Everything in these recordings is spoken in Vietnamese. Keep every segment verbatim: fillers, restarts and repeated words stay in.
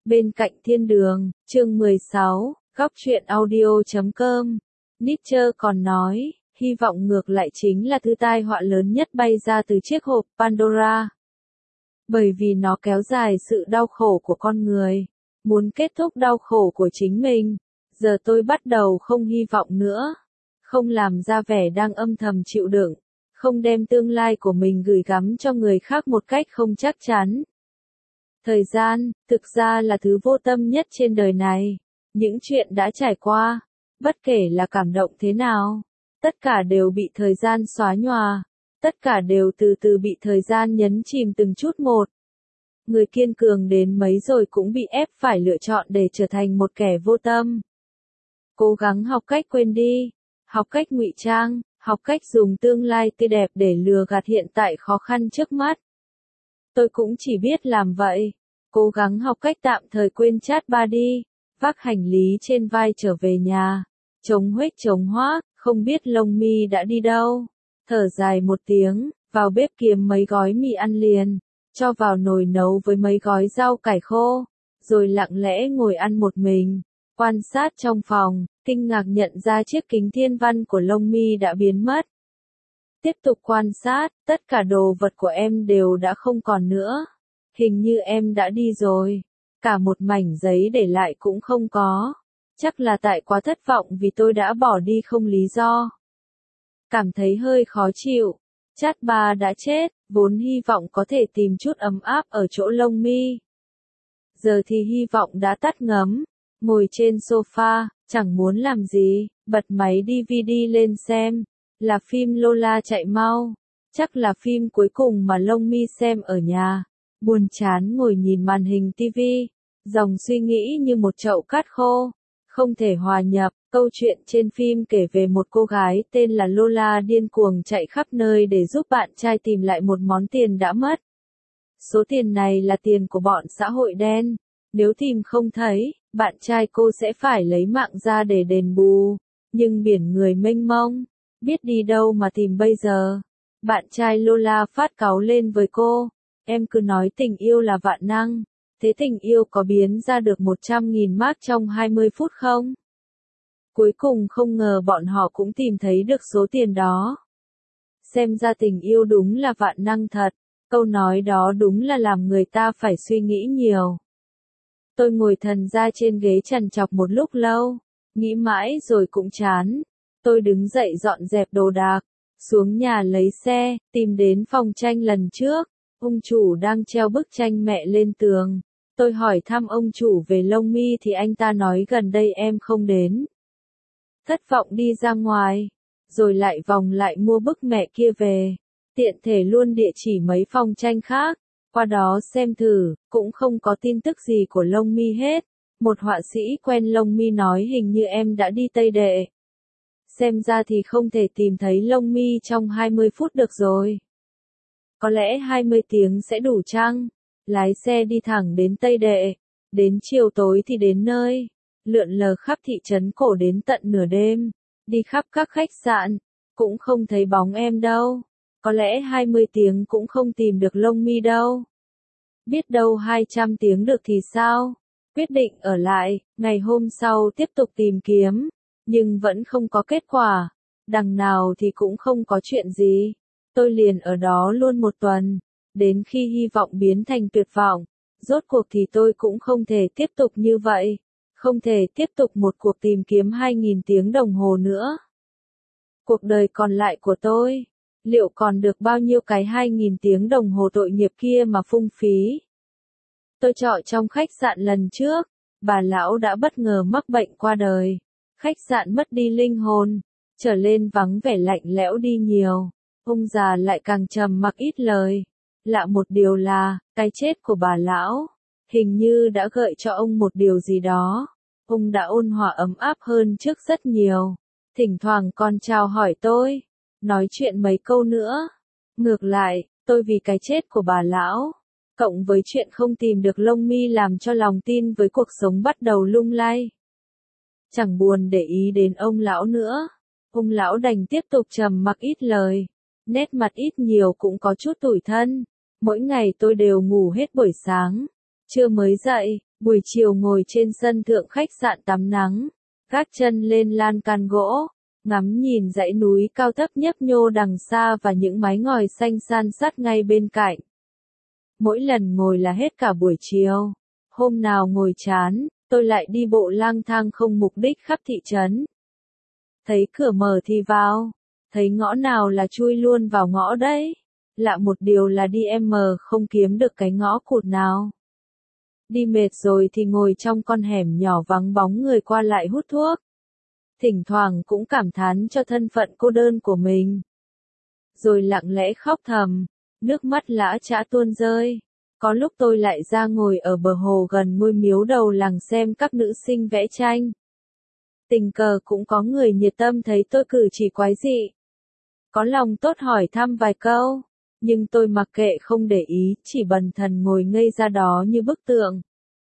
Bên cạnh thiên đường, chương mười sáu, góc truyện audio chấm com. Nietzsche còn nói, hy vọng ngược lại chính là thứ tai họa lớn nhất bay ra từ chiếc hộp Pandora. Bởi vì nó kéo dài sự đau khổ của con người, muốn kết thúc đau khổ của chính mình. Giờ tôi bắt đầu không hy vọng nữa, không làm ra vẻ đang âm thầm chịu đựng, không đem tương lai của mình gửi gắm cho người khác một cách không chắc chắn. Thời gian, thực ra là thứ vô tâm nhất trên đời này. Những chuyện đã trải qua, bất kể là cảm động thế nào, tất cả đều bị thời gian xóa nhòa, tất cả đều từ từ bị thời gian nhấn chìm từng chút một. Người kiên cường đến mấy rồi cũng bị ép phải lựa chọn để trở thành một kẻ vô tâm. Cố gắng học cách quên đi, học cách ngụy trang, học cách dùng tương lai tươi đẹp để lừa gạt hiện tại khó khăn trước mắt. Tôi cũng chỉ biết làm vậy, cố gắng học cách tạm thời quên chat ba đi, vác hành lý trên vai trở về nhà, chống huếch chống hoác, không biết lông mi đã đi đâu. Thở dài một tiếng, vào bếp kiếm mấy gói mì ăn liền, cho vào nồi nấu với mấy gói rau cải khô, rồi lặng lẽ ngồi ăn một mình, quan sát trong phòng, kinh ngạc nhận ra chiếc kính thiên văn của lông mi đã biến mất. Tiếp tục quan sát, tất cả đồ vật của em đều đã không còn nữa. Hình như em đã đi rồi. Cả một mảnh giấy để lại cũng không có. Chắc là tại quá thất vọng vì tôi đã bỏ đi không lý do. Cảm thấy hơi khó chịu. Chat ba đã chết, vốn hy vọng có thể tìm chút ấm áp ở chỗ lông mi. Giờ thì hy vọng đã tắt ngấm. Ngồi trên sofa, chẳng muốn làm gì, bật máy đê vê đê lên xem. Là phim Lola chạy mau. Chắc là phim cuối cùng mà lông mi xem ở nhà. Buồn chán ngồi nhìn màn hình tivi. Dòng suy nghĩ như một chậu cát khô. Không thể hòa nhập. Câu chuyện trên phim kể về một cô gái tên là Lola điên cuồng chạy khắp nơi để giúp bạn trai tìm lại một món tiền đã mất. Số tiền này là tiền của bọn xã hội đen. Nếu tìm không thấy, bạn trai cô sẽ phải lấy mạng ra để đền bù. Nhưng biển người mênh mông. Biết đi đâu mà tìm bây giờ. Bạn trai Lola phát cáu lên với cô. Em cứ nói tình yêu là vạn năng. Thế tình yêu có biến ra được một trăm nghìn mark trong hai mươi phút không? Cuối cùng không ngờ bọn họ cũng tìm thấy được số tiền đó. Xem ra tình yêu đúng là vạn năng thật. Câu nói đó đúng là làm người ta phải suy nghĩ nhiều. Tôi ngồi thần ra trên ghế trằn trọc một lúc lâu. Nghĩ mãi rồi cũng chán. Tôi đứng dậy dọn dẹp đồ đạc, xuống nhà lấy xe, tìm đến phòng tranh lần trước. Ông chủ đang treo bức tranh mẹ lên tường. Tôi hỏi thăm ông chủ về lông mi thì anh ta nói gần đây em không đến. Thất vọng đi ra ngoài, rồi lại vòng lại mua bức mẹ kia về. Tiện thể luôn địa chỉ mấy phòng tranh khác, qua đó xem thử, cũng không có tin tức gì của lông mi hết. Một họa sĩ quen lông mi nói hình như em đã đi Tây Đệ. Xem ra thì không thể tìm thấy lông mi trong hai mươi phút được rồi. Có lẽ hai mươi tiếng sẽ đủ chăng? Lái xe đi thẳng đến Tây Đệ. Đến chiều tối thì đến nơi. Lượn lờ khắp thị trấn cổ đến tận nửa đêm. Đi khắp các khách sạn. Cũng không thấy bóng em đâu. Có lẽ hai mươi tiếng cũng không tìm được lông mi đâu. Biết đâu hai trăm tiếng được thì sao? Quyết định ở lại. Ngày hôm sau tiếp tục tìm kiếm. Nhưng vẫn không có kết quả. Đằng nào thì cũng không có chuyện gì. Tôi liền ở đó luôn một tuần. Đến khi hy vọng biến thành tuyệt vọng. Rốt cuộc thì tôi cũng không thể tiếp tục như vậy. Không thể tiếp tục một cuộc tìm kiếm hai nghìn tiếng đồng hồ nữa. Cuộc đời còn lại của tôi. Liệu còn được bao nhiêu cái hai nghìn tiếng đồng hồ tội nghiệp kia mà phung phí? Tôi trọ trong khách sạn lần trước. Bà lão đã bất ngờ mắc bệnh qua đời. Khách sạn mất đi linh hồn, trở lên vắng vẻ lạnh lẽo đi nhiều. Ông già lại càng trầm mặc ít lời. Lạ một điều là, cái chết của bà lão, hình như đã gợi cho ông một điều gì đó. Ông đã ôn hòa ấm áp hơn trước rất nhiều. Thỉnh thoảng còn chào hỏi tôi, nói chuyện mấy câu nữa. Ngược lại, tôi vì cái chết của bà lão, cộng với chuyện không tìm được lông mi làm cho lòng tin với cuộc sống bắt đầu lung lay. Chẳng buồn để ý đến ông lão nữa. Ông lão đành tiếp tục trầm mặc ít lời. Nét mặt ít nhiều cũng có chút tủi thân. Mỗi ngày tôi đều ngủ hết buổi sáng. Trưa mới dậy, Buổi chiều ngồi trên sân thượng khách sạn tắm nắng, gác chân lên lan can gỗ, ngắm nhìn dãy núi cao thấp nhấp nhô đằng xa và những mái ngòi xanh san sát ngay bên cạnh. Mỗi lần ngồi là hết cả buổi chiều. Hôm nào ngồi chán, tôi lại đi bộ lang thang không mục đích khắp thị trấn. Thấy cửa mở thì vào, thấy ngõ nào là chui luôn vào ngõ đấy. Lạ một điều là đi em không kiếm được cái ngõ cụt nào. Đi mệt rồi thì ngồi trong con hẻm nhỏ vắng bóng người qua lại hút thuốc. Thỉnh thoảng cũng cảm thán cho thân phận cô đơn của mình. Rồi lặng lẽ khóc thầm, nước mắt lã chã tuôn rơi. Có lúc tôi lại ra ngồi ở bờ hồ gần ngôi miếu đầu làng xem các nữ sinh vẽ tranh. Tình cờ cũng có người nhiệt tâm thấy tôi cử chỉ quái dị. Có lòng tốt hỏi thăm vài câu, nhưng tôi mặc kệ không để ý, chỉ bần thần ngồi ngây ra đó như bức tượng.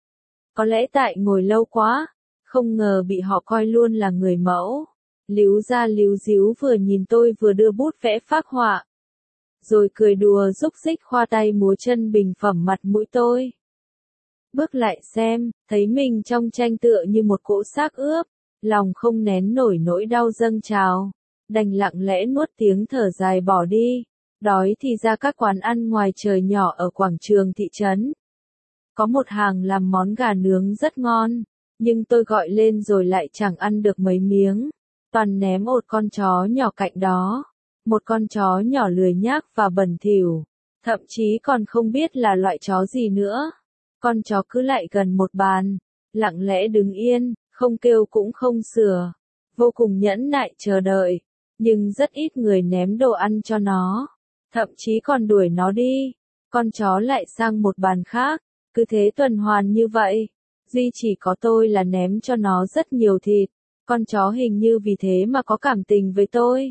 Có lẽ tại ngồi lâu quá, không ngờ bị họ coi luôn là người mẫu. Líu ra líu díu vừa nhìn tôi vừa đưa bút vẽ phác họa. Rồi cười đùa rúc rích khoa tay múa chân bình phẩm mặt mũi tôi. Bước lại xem, thấy mình trong tranh tựa như một cỗ xác ướp, lòng không nén nổi nỗi đau dâng trào, đành lặng lẽ nuốt tiếng thở dài bỏ đi. Đói thì ra các quán ăn ngoài trời nhỏ ở quảng trường thị trấn. Có một hàng làm món gà nướng rất ngon, nhưng tôi gọi lên rồi lại chẳng ăn được mấy miếng, toàn ném một con chó nhỏ cạnh đó. Một con chó nhỏ lười nhác và bẩn thỉu, thậm chí còn không biết là loại chó gì nữa. Con chó cứ lại gần một bàn, lặng lẽ đứng yên, không kêu cũng không sủa, vô cùng nhẫn nại chờ đợi, nhưng rất ít người ném đồ ăn cho nó, thậm chí còn đuổi nó đi. Con chó lại sang một bàn khác, cứ thế tuần hoàn như vậy. Duy chỉ có tôi là ném cho nó rất nhiều thịt, con chó hình như vì thế mà có cảm tình với tôi.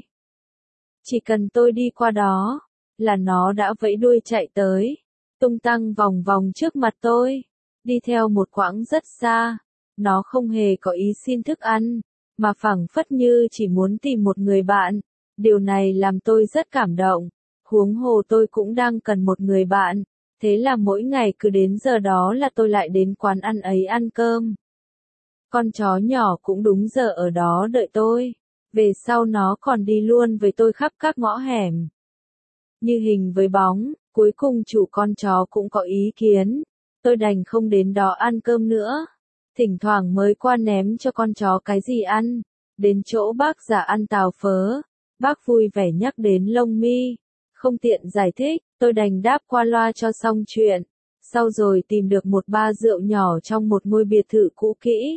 Chỉ cần tôi đi qua đó, là nó đã vẫy đuôi chạy tới, tung tăng vòng vòng trước mặt tôi, đi theo một quãng rất xa. Nó không hề có ý xin thức ăn, mà phảng phất như chỉ muốn tìm một người bạn. Điều này làm tôi rất cảm động, huống hồ tôi cũng đang cần một người bạn. Thế là mỗi ngày cứ đến giờ đó là tôi lại đến quán ăn ấy ăn cơm. Con chó nhỏ cũng đúng giờ ở đó đợi tôi. Về sau nó còn đi luôn với tôi khắp các ngõ hẻm. Như hình với bóng, cuối cùng chủ con chó cũng có ý kiến. Tôi đành không đến đó ăn cơm nữa. Thỉnh thoảng mới qua ném cho con chó cái gì ăn. Đến chỗ bác già ăn tàu phớ, bác vui vẻ nhắc đến lông mi. Không tiện giải thích, tôi đành đáp qua loa cho xong chuyện. Sau rồi tìm được một ba rượu nhỏ trong một ngôi biệt thự cũ kỹ.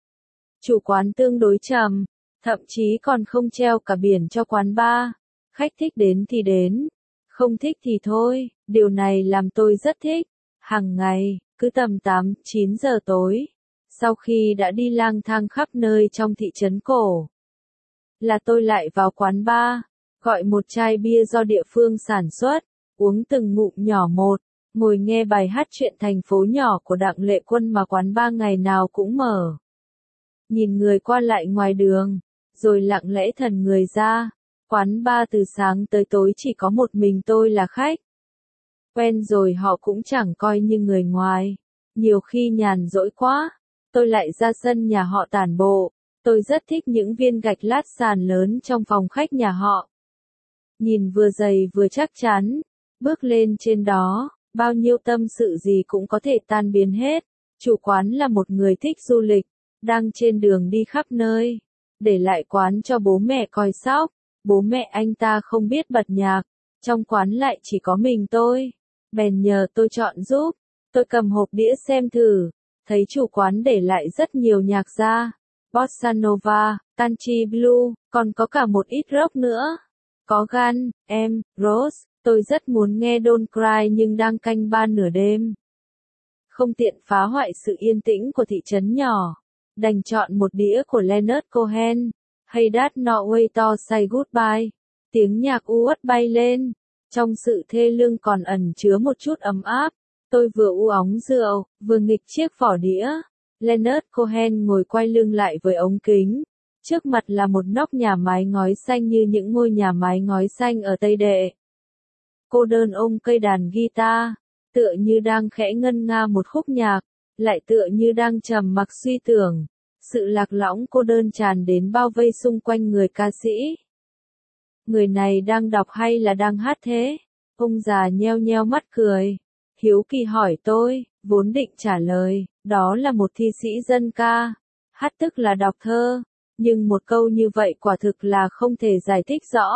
Chủ quán tương đối trầm, thậm chí còn không treo cả biển cho quán bar. Khách thích đến thì đến, không thích thì thôi. Điều này làm tôi rất thích. Hàng ngày, cứ tầm tám chín giờ tối, sau khi đã đi lang thang khắp nơi trong thị trấn cổ, là tôi lại vào quán bar, gọi một chai bia do địa phương sản xuất, uống từng ngụm nhỏ một, ngồi nghe bài hát chuyện thành phố nhỏ của Đặng Lệ Quân mà quán bar ngày nào cũng mở. Nhìn người qua lại ngoài đường, rồi lặng lẽ thần người ra. Quán bar từ sáng tới tối chỉ có một mình tôi là khách. Quen rồi họ cũng chẳng coi như người ngoài. Nhiều khi nhàn rỗi quá, tôi lại ra sân nhà họ tản bộ. Tôi rất thích những viên gạch lát sàn lớn trong phòng khách nhà họ. Nhìn vừa dày vừa chắc chắn, bước lên trên đó, bao nhiêu tâm sự gì cũng có thể tan biến hết. Chủ quán là một người thích du lịch, đang trên đường đi khắp nơi, để lại quán cho bố mẹ coi sóc. Bố mẹ anh ta không biết bật nhạc, trong quán lại chỉ có mình tôi, bèn nhờ tôi chọn giúp. Tôi cầm hộp đĩa xem thử, thấy chủ quán để lại rất nhiều nhạc ra, Bossa Nova, Country Blue, còn có cả một ít rock nữa. Có Guns N' Roses, tôi rất muốn nghe Don't Cry nhưng đang canh ba nửa đêm. Không tiện phá hoại sự yên tĩnh của thị trấn nhỏ, đành chọn một đĩa của Leonard Cohen. Hey That Norway To Say Goodbye. Tiếng nhạc u uất bay lên, trong sự thê lương còn ẩn chứa một chút ấm áp. Tôi vừa u óng rượu, vừa nghịch chiếc vỏ đĩa. Leonard Cohen ngồi quay lưng lại với ống kính. Trước mặt là một nóc nhà mái ngói xanh như những ngôi nhà mái ngói xanh ở Tây Đệ. Cô đơn ôm cây đàn guitar, tựa như đang khẽ ngân nga một khúc nhạc. lại tựa như đang trầm mặc suy tưởng. Sự lạc lõng cô đơn tràn đến bao vây xung quanh người ca sĩ. Người này đang đọc hay là đang hát thế? Ông già nheo nheo mắt cười. Hiếu kỳ hỏi tôi, vốn định trả lời, đó là một thi sĩ dân ca. Hát tức là đọc thơ. Nhưng một câu như vậy quả thực là không thể giải thích rõ.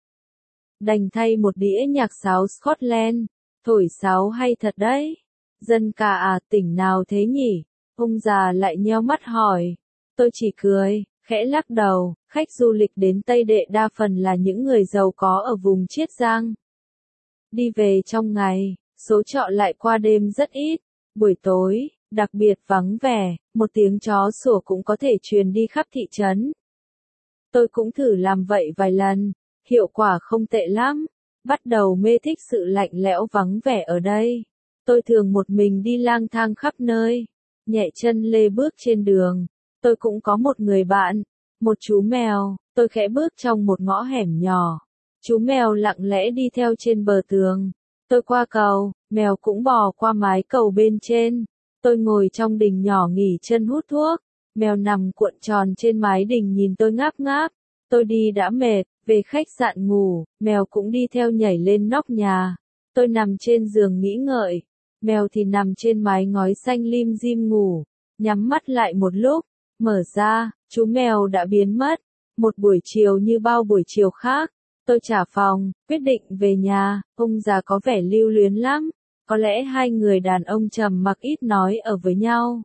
Đành thay một đĩa nhạc sáo Scotland. Thổi sáo hay thật đấy. Dân ca à, tỉnh nào thế nhỉ? Ông già lại nheo mắt hỏi. Tôi chỉ cười, khẽ lắc đầu. Khách du lịch đến Tây Đệ đa phần là những người giàu có ở vùng Chiết Giang. Đi về trong ngày, số trọ lại qua đêm rất ít. Buổi tối, đặc biệt vắng vẻ, một tiếng chó sủa cũng có thể truyền đi khắp thị trấn. Tôi cũng thử làm vậy vài lần, hiệu quả không tệ lắm. Bắt đầu mê thích sự lạnh lẽo vắng vẻ ở đây. Tôi thường một mình đi lang thang khắp nơi, nhẹ chân lê bước trên đường. Tôi cũng có một người bạn, một chú mèo. Tôi khẽ bước trong một ngõ hẻm nhỏ. Chú mèo lặng lẽ đi theo trên bờ tường. Tôi qua cầu, mèo cũng bò qua mái cầu bên trên. Tôi ngồi trong đình nhỏ nghỉ chân hút thuốc. Mèo nằm cuộn tròn trên mái đình nhìn tôi ngáp ngáp. Tôi đi đã mệt, về khách sạn ngủ, mèo cũng đi theo nhảy lên nóc nhà. Tôi nằm trên giường nghĩ ngợi. Mèo thì nằm trên mái ngói xanh lim dim ngủ. Nhắm mắt lại một lúc, mở ra, chú mèo đã biến mất. Một buổi chiều như bao buổi chiều khác. Tôi trả phòng, quyết định về nhà. Ông già có vẻ lưu luyến lắm. Có lẽ hai người đàn ông trầm mặc ít nói ở với nhau.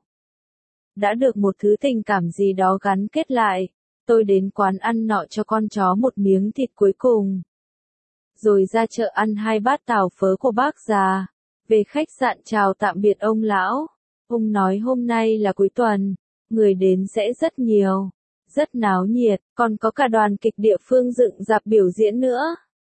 Đã được một thứ tình cảm gì đó gắn kết lại. Tôi đến quán ăn nọ cho con chó một miếng thịt cuối cùng. Rồi ra chợ ăn hai bát tàu phớ của bác già. Về khách sạn chào tạm biệt ông lão. Ông nói hôm nay là cuối tuần. Người đến sẽ rất nhiều. Rất náo nhiệt, còn có cả đoàn kịch địa phương dựng dạp biểu diễn nữa.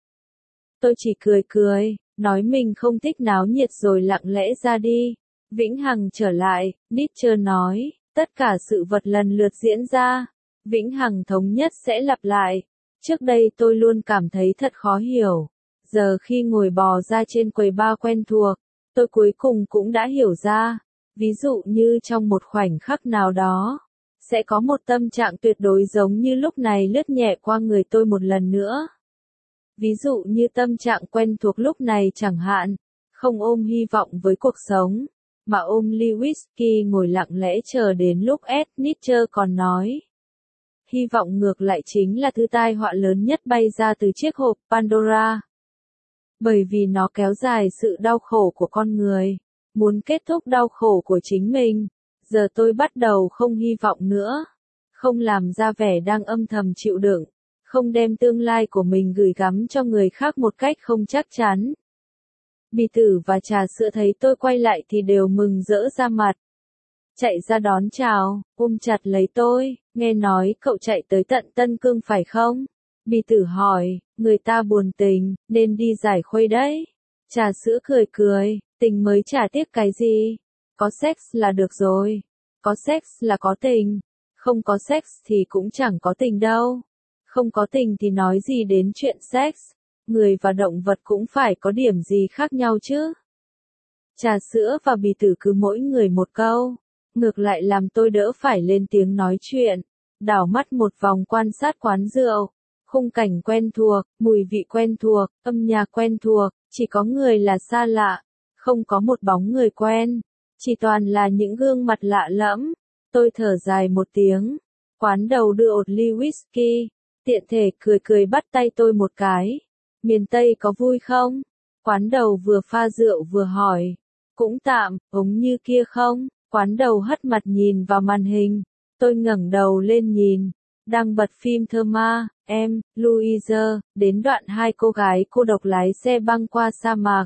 Tôi chỉ cười cười, nói mình không thích náo nhiệt rồi lặng lẽ ra đi. Vĩnh Hằng trở lại, Nietzsche nói, tất cả sự vật lần lượt diễn ra. Vĩnh Hằng thống nhất sẽ lặp lại. Trước đây tôi luôn cảm thấy thật khó hiểu. Giờ khi ngồi bò ra trên quầy bar quen thuộc, tôi cuối cùng cũng đã hiểu ra. Ví dụ như trong một khoảnh khắc nào đó, sẽ có một tâm trạng tuyệt đối giống như lúc này lướt nhẹ qua người tôi một lần nữa. Ví dụ như tâm trạng quen thuộc lúc này chẳng hạn, không ôm hy vọng với cuộc sống, mà ôm ly whisky ngồi lặng lẽ chờ đến lúc S. Nietzsche còn nói. Hy vọng ngược lại chính là thứ tai họa lớn nhất bay ra từ chiếc hộp Pandora. Bởi vì nó kéo dài sự đau khổ của con người, muốn kết thúc đau khổ của chính mình. Giờ tôi bắt đầu không hy vọng nữa. Không làm ra vẻ đang âm thầm chịu đựng. Không đem tương lai của mình gửi gắm cho người khác một cách không chắc chắn. Bì Tử và Trà Sữa thấy tôi quay lại thì đều mừng rỡ ra mặt. Chạy ra đón chào, ôm chặt lấy tôi, nghe nói cậu chạy tới tận Tân Cương phải không? Bì Tử hỏi, người ta buồn tình, nên đi giải khuây đấy. Trà Sữa cười cười, tình mới chả tiếc cái gì. Có sex là được rồi. Có sex là có tình. Không có sex thì cũng chẳng có tình đâu. Không có tình thì nói gì đến chuyện sex. Người và động vật cũng phải có điểm gì khác nhau chứ. Trà Sữa và Bì Tử cứ mỗi người một câu. Ngược lại làm tôi đỡ phải lên tiếng nói chuyện. Đảo mắt một vòng quan sát quán rượu. Khung cảnh quen thuộc, mùi vị quen thuộc, âm nhạc quen thuộc. Chỉ có người là xa lạ. Không có một bóng người quen. Chỉ toàn là những gương mặt lạ lẫm. Tôi thở dài một tiếng. Quán đầu đưa một ly whisky. Tiện thể cười cười bắt tay tôi một cái. Miền Tây có vui không? Quán đầu vừa pha rượu vừa hỏi. Cũng tạm, ống như kia không? Quán đầu hất mặt nhìn vào màn hình. Tôi ngẩng đầu lên nhìn. Đang bật phim Thơ Ma, em, Louise, đến đoạn hai cô gái cô độc lái xe băng qua sa mạc.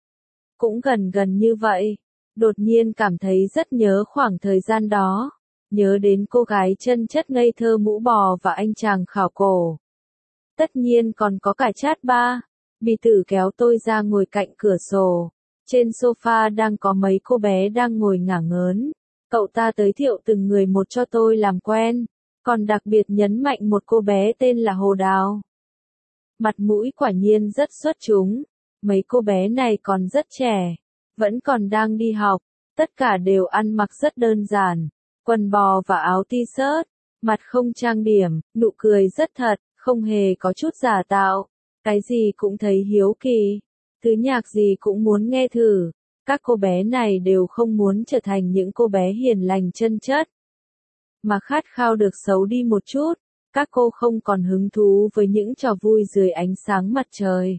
Cũng gần gần như vậy. Đột nhiên cảm thấy rất nhớ khoảng thời gian đó. Nhớ đến cô gái chân chất ngây thơ mũ bò và anh chàng khảo cổ. Tất nhiên còn có cả chat ba. Bì Tử kéo tôi ra ngồi cạnh cửa sổ. Trên sofa đang có mấy cô bé đang ngồi ngả ngớn. Cậu ta giới thiệu từng người một cho tôi làm quen. Còn đặc biệt nhấn mạnh một cô bé tên là Hồ Đào. Mặt mũi quả nhiên rất xuất chúng. Mấy cô bé này còn rất trẻ. Vẫn còn đang đi học. Tất cả đều ăn mặc rất đơn giản, quần bò và áo t-shirt, mặt không trang điểm, nụ cười rất thật, không hề có chút giả tạo. Cái gì cũng thấy hiếu kỳ, thứ nhạc gì cũng muốn nghe thử. Các cô bé này đều không muốn trở thành những cô bé hiền lành chân chất, mà khát khao được xấu đi một chút. Các cô không còn hứng thú với những trò vui dưới ánh sáng mặt trời,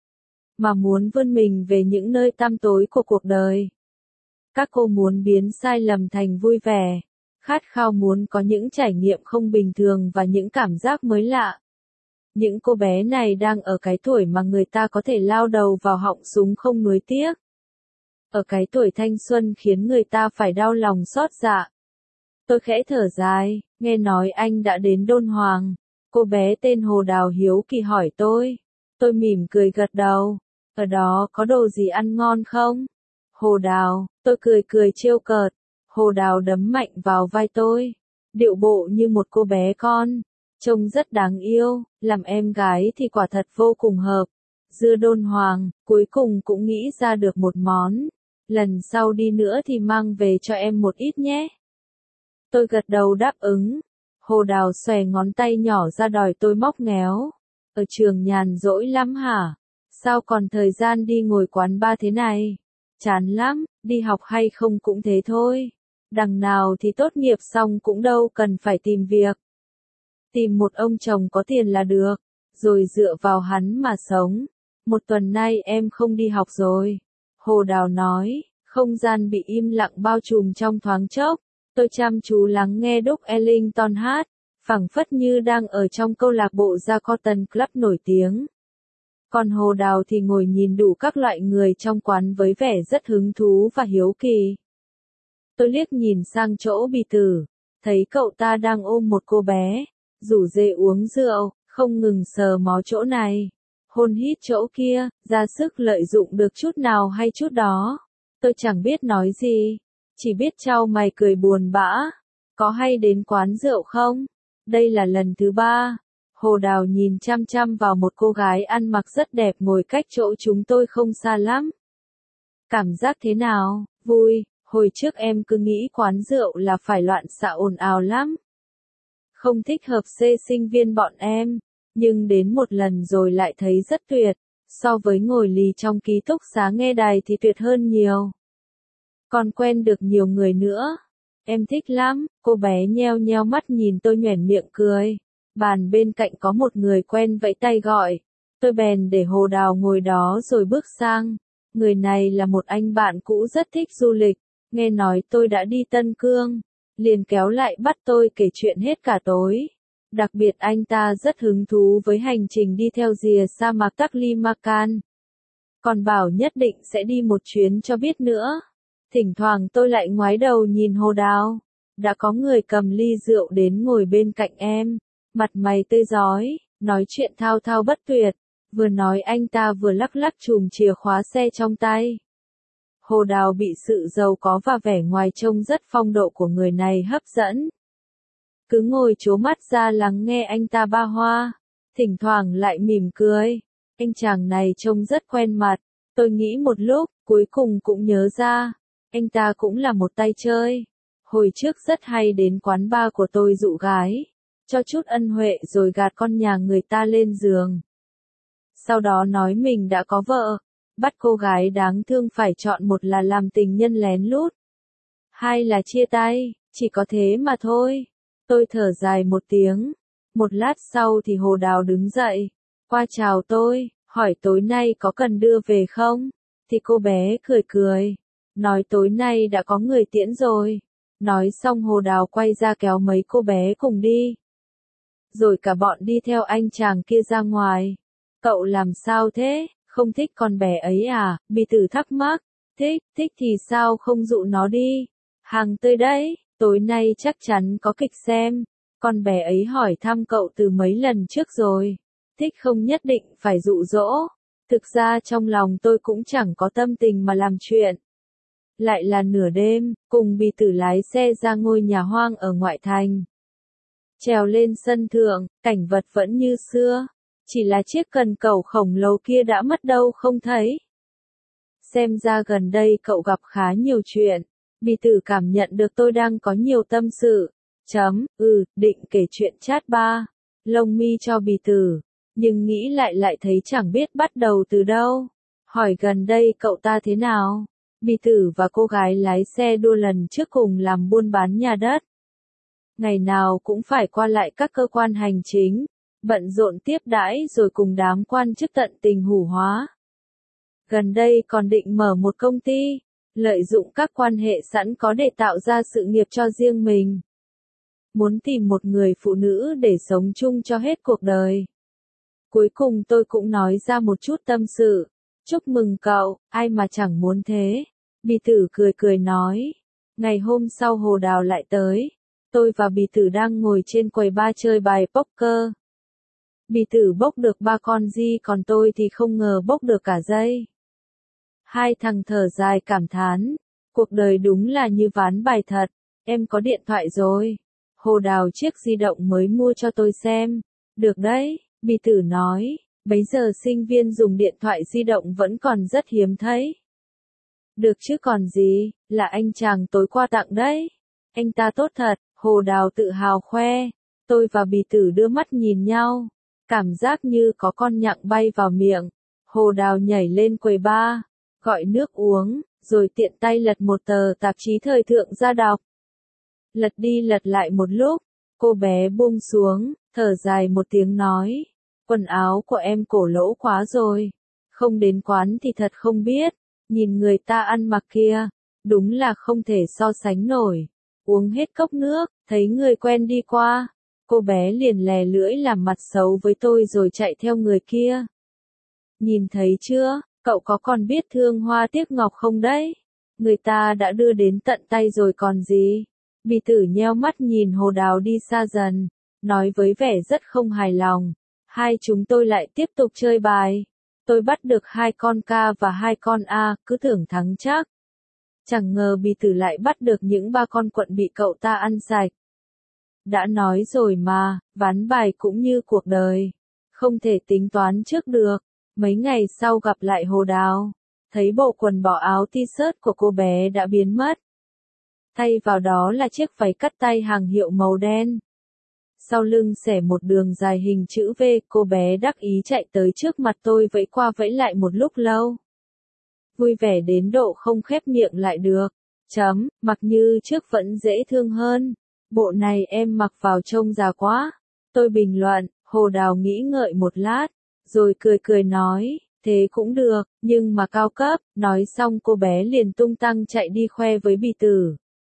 mà muốn vươn mình về những nơi tăm tối của cuộc đời. Các cô muốn biến sai lầm thành vui vẻ, khát khao muốn có những trải nghiệm không bình thường và những cảm giác mới lạ. Những cô bé này đang ở cái tuổi mà người ta có thể lao đầu vào họng súng không nuối tiếc. Ở cái tuổi thanh xuân khiến người ta phải đau lòng xót dạ. Tôi khẽ thở dài, nghe nói anh đã đến Đôn Hoàng. Cô bé tên Hồ Đào hiếu kỳ hỏi tôi. Tôi mỉm cười gật đầu. Ở đó có đồ gì ăn ngon không? Hồ Đào, tôi cười cười trêu cợt. Hồ Đào đấm mạnh vào vai tôi. Điệu bộ như một cô bé con. Trông rất đáng yêu, làm em gái thì quả thật vô cùng hợp. Dưa Đôn Hoàng, cuối cùng cũng nghĩ ra được một món. Lần sau đi nữa thì mang về cho em một ít nhé. Tôi gật đầu đáp ứng. Hồ Đào xòe ngón tay nhỏ ra đòi tôi móc ngéo. Ở trường nhàn rỗi lắm hả? Sao còn thời gian đi ngồi quán bar thế này? Chán lắm, đi học hay không cũng thế thôi. Đằng nào thì tốt nghiệp xong cũng đâu cần phải tìm việc. Tìm một ông chồng có tiền là được, rồi dựa vào hắn mà sống. Một tuần nay em không đi học rồi. Hồ Đào nói, không gian bị im lặng bao trùm trong thoáng chốc. Tôi chăm chú lắng nghe Duke Ellington hát, phảng phất như đang ở trong câu lạc bộ Da Cotton Club nổi tiếng. Còn Hồ Đào thì ngồi nhìn đủ các loại người trong quán với vẻ rất hứng thú và hiếu kỳ. Tôi liếc nhìn sang chỗ Bì Tử, thấy cậu ta đang ôm một cô bé, rủ dê uống rượu, không ngừng sờ mó chỗ này, hôn hít chỗ kia, ra sức lợi dụng được chút nào hay chút đó. Tôi chẳng biết nói gì, chỉ biết trao mày cười buồn bã. Có hay đến quán rượu không? Đây là lần thứ ba. Hồ Đào nhìn chăm chăm vào một cô gái ăn mặc rất đẹp ngồi cách chỗ chúng tôi không xa lắm. Cảm giác thế nào? Vui, hồi trước em cứ nghĩ quán rượu là phải loạn xạ ồn ào lắm. Không thích hợp xê sinh viên bọn em, nhưng đến một lần rồi lại thấy rất tuyệt, so với ngồi lì trong ký túc xá nghe đài thì tuyệt hơn nhiều. Còn quen được nhiều người nữa. Em thích lắm, cô bé nheo nheo mắt nhìn tôi nhoẻn miệng cười. Bàn bên cạnh có một người quen vẫy tay gọi. Tôi bèn để Hồ Đào ngồi đó rồi bước sang. Người này là một anh bạn cũ rất thích du lịch, nghe nói tôi đã đi Tân Cương, liền kéo lại bắt tôi kể chuyện hết cả tối. Đặc biệt anh ta rất hứng thú với hành trình đi theo rìa sa mạc Taklamakan. Còn bảo nhất định sẽ đi một chuyến cho biết nữa. Thỉnh thoảng tôi lại ngoái đầu nhìn Hồ Đào. Đã có người cầm ly rượu đến ngồi bên cạnh em, mặt mày tươi rói, nói chuyện thao thao bất tuyệt. Vừa nói anh ta vừa lắc lắc chùm chìa khóa xe trong tay. Hồ Đào bị sự giàu có và vẻ ngoài trông rất phong độ của người này hấp dẫn. Cứ ngồi trố mắt ra lắng nghe anh ta ba hoa, thỉnh thoảng lại mỉm cười. Anh chàng này trông rất quen mặt. Tôi nghĩ một lúc, cuối cùng cũng nhớ ra. Anh ta cũng là một tay chơi. Hồi trước rất hay đến quán bar của tôi dụ gái, cho chút ân huệ rồi gạt con nhà người ta lên giường. Sau đó nói mình đã có vợ, bắt cô gái đáng thương phải chọn một là làm tình nhân lén lút, hai là chia tay, chỉ có thế mà thôi. Tôi thở dài một tiếng. Một lát sau thì Hồ Đào đứng dậy, qua chào tôi, hỏi tối nay có cần đưa về không? Thì cô bé cười cười, nói tối nay đã có người tiễn rồi. Nói xong Hồ Đào quay ra kéo mấy cô bé cùng đi. Rồi cả bọn đi theo anh chàng kia ra ngoài. Cậu làm sao thế, không thích con bé ấy à? Bì Tử thắc mắc. Thích, thích thì sao không dụ nó đi? Hàng tươi đấy, tối nay chắc chắn có kịch xem. Con bé ấy hỏi thăm cậu từ mấy lần trước rồi. Thích không nhất định phải dụ dỗ. Thực ra trong lòng tôi cũng chẳng có tâm tình mà làm chuyện. Lại là nửa đêm, cùng Bì Tử lái xe ra ngôi nhà hoang ở ngoại thành. Trèo lên sân thượng, cảnh vật vẫn như xưa. Chỉ là chiếc cần cẩu khổng lồ kia đã mất đâu không thấy. Xem ra gần đây cậu gặp khá nhiều chuyện. Bì tử cảm nhận được tôi đang có nhiều tâm sự. Chấm, ừ, định kể chuyện chat ba. Lông mi cho bì tử. Nhưng nghĩ lại lại thấy chẳng biết bắt đầu từ đâu. Hỏi gần đây cậu ta thế nào? Bì tử và cô gái lái xe đua lần trước cùng làm buôn bán nhà đất. Ngày nào cũng phải qua lại các cơ quan hành chính, bận rộn tiếp đãi rồi cùng đám quan chức tận tình hủ hóa. Gần đây còn định mở một công ty, lợi dụng các quan hệ sẵn có để tạo ra sự nghiệp cho riêng mình. Muốn tìm một người phụ nữ để sống chung cho hết cuộc đời. Cuối cùng tôi cũng nói ra một chút tâm sự. Chúc mừng cậu, ai mà chẳng muốn thế. Bì tử cười cười nói. Ngày hôm sau Hồ Đào lại tới. Tôi và bì tử đang ngồi trên quầy bar chơi bài poker. Bì tử bốc được ba con di còn tôi thì không ngờ bốc được cả dây. Hai thằng thở dài cảm thán. Cuộc đời đúng là như ván bài thật. Em có điện thoại rồi. Hồ Đào chiếc di động mới mua cho tôi xem. Được đấy, bì tử nói. Bấy giờ sinh viên dùng điện thoại di động vẫn còn rất hiếm thấy. Được chứ còn gì, là anh chàng tối qua tặng đấy. Anh ta tốt thật, Hồ Đào tự hào khoe. Tôi và bì tử đưa mắt nhìn nhau. Cảm giác như có con nhặng bay vào miệng. Hồ Đào nhảy lên quầy bar, gọi nước uống, rồi tiện tay lật một tờ tạp chí thời thượng ra đọc. Lật đi lật lại một lúc, cô bé buông xuống, thở dài một tiếng nói. Quần áo của em cổ lỗ quá rồi. Không đến quán thì thật không biết. Nhìn người ta ăn mặc kia, đúng là không thể so sánh nổi. Uống hết cốc nước, thấy người quen đi qua. Cô bé liền lè lưỡi làm mặt xấu với tôi rồi chạy theo người kia. Nhìn thấy chưa, cậu có còn biết thương hoa tiếc ngọc không đấy? Người ta đã đưa đến tận tay rồi còn gì? Bì tử nheo mắt nhìn Hồ Đào đi xa dần, nói với vẻ rất không hài lòng. Hai chúng tôi lại tiếp tục chơi bài. Tôi bắt được hai con K và hai con A, cứ tưởng thắng chắc. Chẳng ngờ bì tử lại bắt được những ba con quận bị cậu ta ăn sạch. Đã nói rồi mà, ván bài cũng như cuộc đời. Không thể tính toán trước được. Mấy ngày sau gặp lại Hồ Đào. Thấy bộ quần bỏ áo t-shirt của cô bé đã biến mất. Thay vào đó là chiếc váy cắt tay hàng hiệu màu đen. Sau lưng xẻ một đường dài hình chữ V, cô bé đắc ý chạy tới trước mặt tôi vẫy qua vẫy lại một lúc lâu. Vui vẻ đến độ không khép miệng lại được. Chấm, mặc như trước vẫn dễ thương hơn. Bộ này em mặc vào trông già quá. Tôi bình luận, Hồ Đào nghĩ ngợi một lát, rồi cười cười nói, thế cũng được, nhưng mà cao cấp. Nói xong cô bé liền tung tăng chạy đi khoe với bì tử.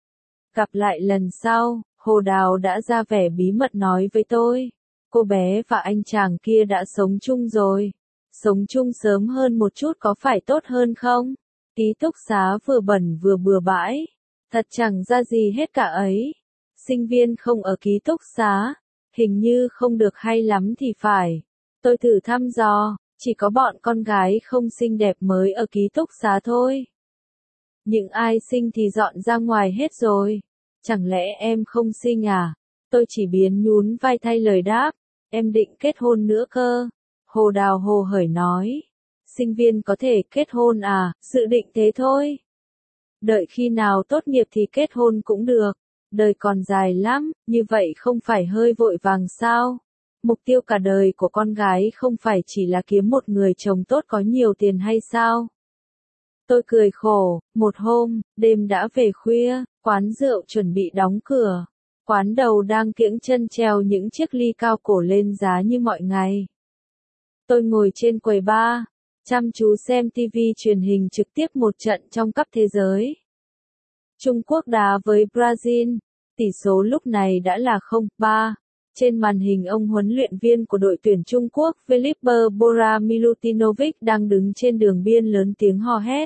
Gặp lại lần sau, Hồ Đào đã ra vẻ bí mật nói với tôi. Cô bé và anh chàng kia đã sống chung rồi. Sống chung sớm hơn một chút có phải tốt hơn không? Ký túc xá vừa bẩn vừa bừa bãi. Thật chẳng ra gì hết cả ấy. Sinh viên không ở ký túc xá. Hình như không được hay lắm thì phải. Tôi thử thăm dò, chỉ có bọn con gái không xinh đẹp mới ở ký túc xá thôi. Những ai xinh thì dọn ra ngoài hết rồi. Chẳng lẽ em không xinh à? Tôi chỉ biến nhún vai thay lời đáp. Em định kết hôn nữa cơ. Hồ Đào hồ hởi nói. Sinh viên có thể kết hôn à? Dự định thế thôi. Đợi khi nào tốt nghiệp thì kết hôn cũng được. Đời còn dài lắm, như vậy không phải hơi vội vàng sao? Mục tiêu cả đời của con gái không phải chỉ là kiếm một người chồng tốt có nhiều tiền hay sao? Tôi cười khổ, một hôm, đêm đã về khuya, quán rượu chuẩn bị đóng cửa. Quán đầu đang kiễng chân treo những chiếc ly cao cổ lên giá như mọi ngày. Tôi ngồi trên quầy bar, chăm chú xem ti vi truyền hình trực tiếp một trận trong cúp thế giới. Trung Quốc đá với Brazil, tỷ số lúc này đã là không ba. Trên màn hình ông huấn luyện viên của đội tuyển Trung Quốc Filipe Bora Milutinovic đang đứng trên đường biên lớn tiếng hò hét.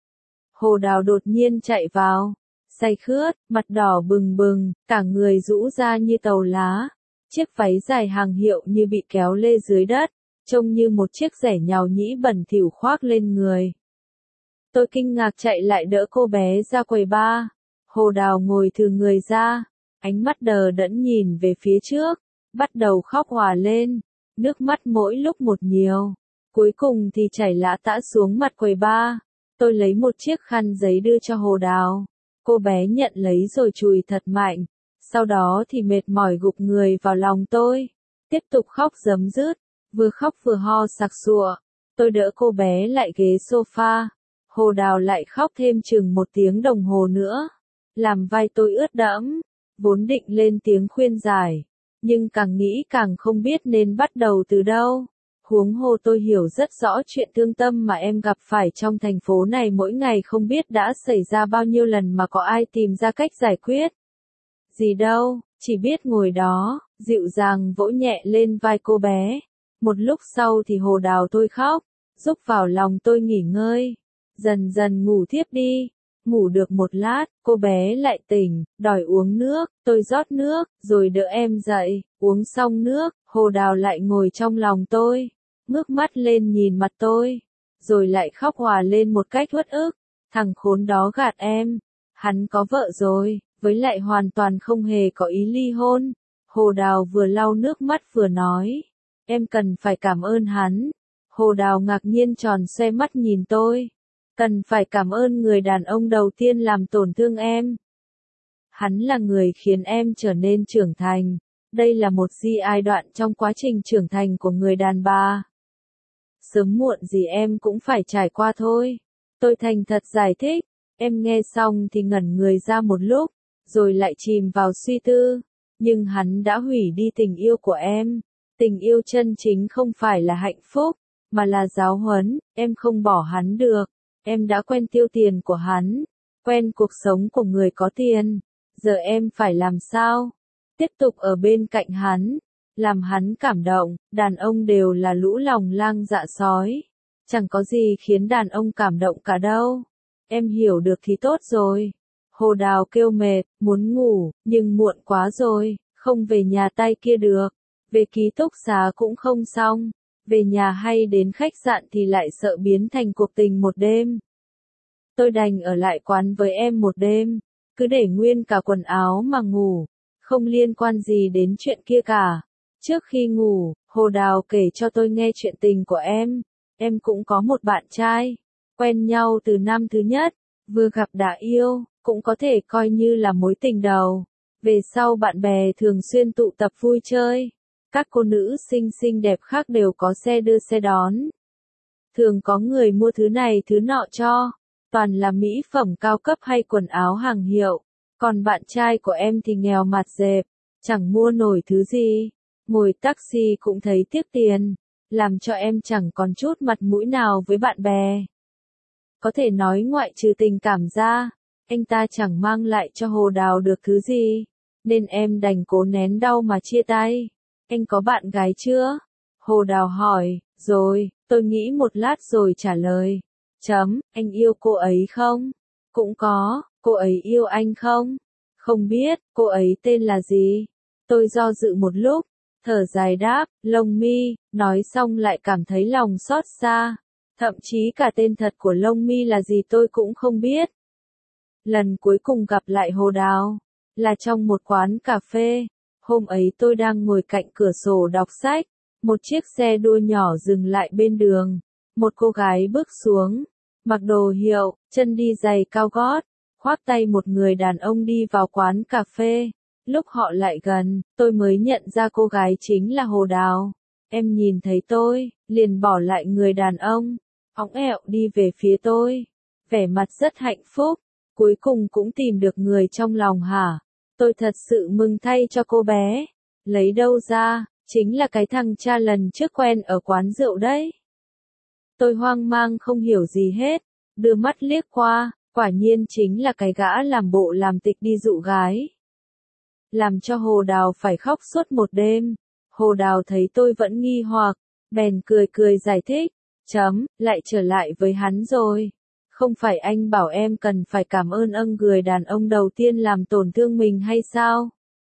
Hồ Đào đột nhiên chạy vào, say khướt, mặt đỏ bừng bừng, cả người rũ ra như tàu lá. Chiếc váy dài hàng hiệu như bị kéo lê dưới đất, trông như một chiếc rẻ nhàu nhĩ bẩn thỉu khoác lên người. Tôi kinh ngạc chạy lại đỡ cô bé ra quầy bar. Hồ Đào ngồi thừ người ra, ánh mắt đờ đẫn nhìn về phía trước, bắt đầu khóc òa lên, nước mắt mỗi lúc một nhiều, cuối cùng thì chảy lã tã xuống mặt quầy bar. Tôi lấy một chiếc khăn giấy đưa cho Hồ Đào, Cô bé nhận lấy rồi chùi thật mạnh, sau đó thì mệt mỏi gục người vào lòng tôi, tiếp tục khóc rấm rứt, vừa khóc vừa ho sặc sụa. Tôi đỡ cô bé lại ghế sofa, Hồ Đào lại khóc thêm chừng một tiếng đồng hồ nữa, làm vai tôi ướt đẫm, vốn định lên tiếng khuyên giải, nhưng càng nghĩ càng không biết nên bắt đầu từ đâu. Huống hồ tôi hiểu rất rõ chuyện thương tâm mà em gặp phải trong thành phố này mỗi ngày không biết đã xảy ra bao nhiêu lần mà có ai tìm ra cách giải quyết. Gì đâu, chỉ biết ngồi đó, dịu dàng vỗ nhẹ lên vai cô bé. Một lúc sau thì Hồ Đào thôi khóc, rúc vào lòng tôi nghỉ ngơi, dần dần ngủ thiếp đi. Ngủ được một lát, cô bé lại tỉnh, đòi uống nước, tôi rót nước, rồi đỡ em dậy, uống xong nước, Hồ Đào lại ngồi trong lòng tôi, ngước mắt lên nhìn mặt tôi, rồi lại khóc òa lên một cách uất ức. Thằng khốn đó gạt em, hắn có vợ rồi, với lại hoàn toàn không hề có ý ly hôn. Hồ Đào vừa lau nước mắt vừa nói, em cần phải cảm ơn hắn. Hồ Đào ngạc nhiên tròn xoe mắt nhìn tôi. Cần phải cảm ơn người đàn ông đầu tiên làm tổn thương em. Hắn là người khiến em trở nên trưởng thành. Đây là một giai đoạn trong quá trình trưởng thành của người đàn bà. Sớm muộn gì em cũng phải trải qua thôi. Tôi thành thật giải thích. Em nghe xong thì ngẩn người ra một lúc, rồi lại chìm vào suy tư. Nhưng hắn đã hủy đi tình yêu của em. Tình yêu chân chính không phải là hạnh phúc, mà là giáo huấn. Em không bỏ hắn được. Em đã quen tiêu tiền của hắn, quen cuộc sống của người có tiền. Giờ em phải làm sao? Tiếp tục ở bên cạnh hắn, làm hắn cảm động. Đàn ông đều là lũ lòng lang dạ sói. Chẳng có gì khiến đàn ông cảm động cả đâu. Em hiểu được thì tốt rồi. Hồ Đào kêu mệt, muốn ngủ, nhưng muộn quá rồi, không về nhà tay kia được. Về ký túc xá cũng không xong. Về nhà hay đến khách sạn thì lại sợ biến thành cuộc tình một đêm. Tôi đành ở lại quán với em một đêm, cứ để nguyên cả quần áo mà ngủ, không liên quan gì đến chuyện kia cả. Trước khi ngủ, Hồ Đào kể cho tôi nghe chuyện tình của em. Em cũng có một bạn trai, quen nhau từ năm thứ nhất, vừa gặp đã yêu, cũng có thể coi như là mối tình đầu. Về sau bạn bè thường xuyên tụ tập vui chơi. Các cô nữ xinh xinh đẹp khác đều có xe đưa xe đón. Thường có người mua thứ này thứ nọ cho, toàn là mỹ phẩm cao cấp hay quần áo hàng hiệu. Còn bạn trai của em thì nghèo mặt dẹp, chẳng mua nổi thứ gì. Ngồi taxi cũng thấy tiếc tiền, làm cho em chẳng còn chút mặt mũi nào với bạn bè. Có thể nói ngoại trừ tình cảm ra, anh ta chẳng mang lại cho Hồ Đào được thứ gì, nên em đành cố nén đau mà chia tay. Anh có bạn gái chưa? Hồ Đào hỏi. Rồi, tôi nghĩ một lát rồi trả lời. Chấm, anh yêu cô ấy không? Cũng có. Cô ấy yêu anh không? Không biết. Cô ấy tên là gì? Tôi do dự một lúc, thở dài đáp, Lông Mi. Nói xong lại cảm thấy lòng xót xa. Thậm chí cả tên thật của Lông Mi là gì tôi cũng không biết. Lần cuối cùng gặp lại Hồ Đào là trong một quán cà phê. Hôm ấy tôi đang ngồi cạnh cửa sổ đọc sách, một chiếc xe đua nhỏ dừng lại bên đường. Một cô gái bước xuống, mặc đồ hiệu, chân đi giày cao gót, khoác tay một người đàn ông đi vào quán cà phê. Lúc họ lại gần, tôi mới nhận ra cô gái chính là Hồ Đào. Em nhìn thấy tôi, liền bỏ lại người đàn ông, óng ẹo đi về phía tôi, vẻ mặt rất hạnh phúc. Cuối cùng cũng tìm được người trong lòng hả? Tôi thật sự mừng thay cho cô bé. Lấy đâu ra, chính là cái thằng cha lần trước quen ở quán rượu đấy. Tôi hoang mang không hiểu gì hết, đưa mắt liếc qua, quả nhiên chính là cái gã làm bộ làm tịch đi dụ gái. Làm cho Hồ Đào phải khóc suốt một đêm. Hồ Đào thấy tôi vẫn nghi hoặc, bèn cười cười giải thích, chấm, lại trở lại với hắn rồi. Không phải anh bảo em cần phải cảm ơn ân người đàn ông đầu tiên làm tổn thương mình hay sao?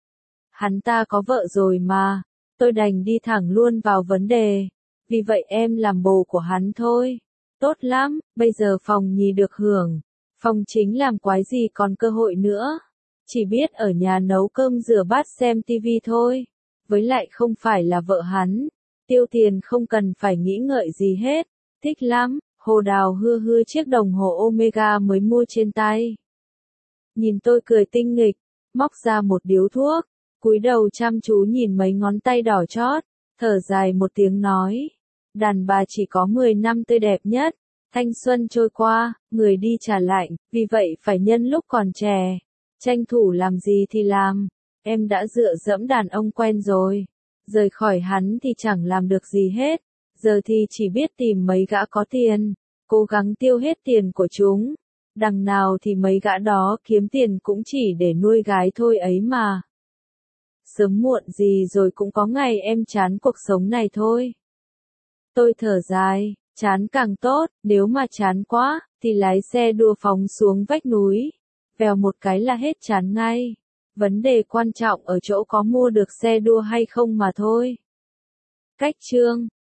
Hắn ta có vợ rồi mà. Tôi đành đi thẳng luôn vào vấn đề. Vì vậy em làm bồ của hắn thôi. Tốt lắm, bây giờ phòng nhì được hưởng. Phòng chính làm quái gì còn cơ hội nữa. Chỉ biết ở nhà nấu cơm rửa bát xem tivi thôi. Với lại không phải là vợ hắn. Tiêu tiền không cần phải nghĩ ngợi gì hết. Thích lắm. Hồ Đào hưa hưa chiếc đồng hồ Omega mới mua trên tay. Nhìn tôi cười tinh nghịch, móc ra một điếu thuốc, cúi đầu chăm chú nhìn mấy ngón tay đỏ chót, thở dài một tiếng nói. Đàn bà chỉ có mười năm tươi đẹp nhất, thanh xuân trôi qua, người đi trả lạnh, vì vậy phải nhân lúc còn trẻ, tranh thủ làm gì thì làm. Em đã dựa dẫm đàn ông quen rồi, rời khỏi hắn thì chẳng làm được gì hết, giờ thì chỉ biết tìm mấy gã có tiền, cố gắng tiêu hết tiền của chúng. Đằng nào thì mấy gã đó kiếm tiền cũng chỉ để nuôi gái thôi ấy mà. Sớm muộn gì rồi cũng có ngày em chán cuộc sống này thôi. Tôi thở dài, chán càng tốt, nếu mà chán quá, thì lái xe đua phóng xuống vách núi. Vèo một cái là hết chán ngay. Vấn đề quan trọng ở chỗ có mua được xe đua hay không mà thôi. Cách chương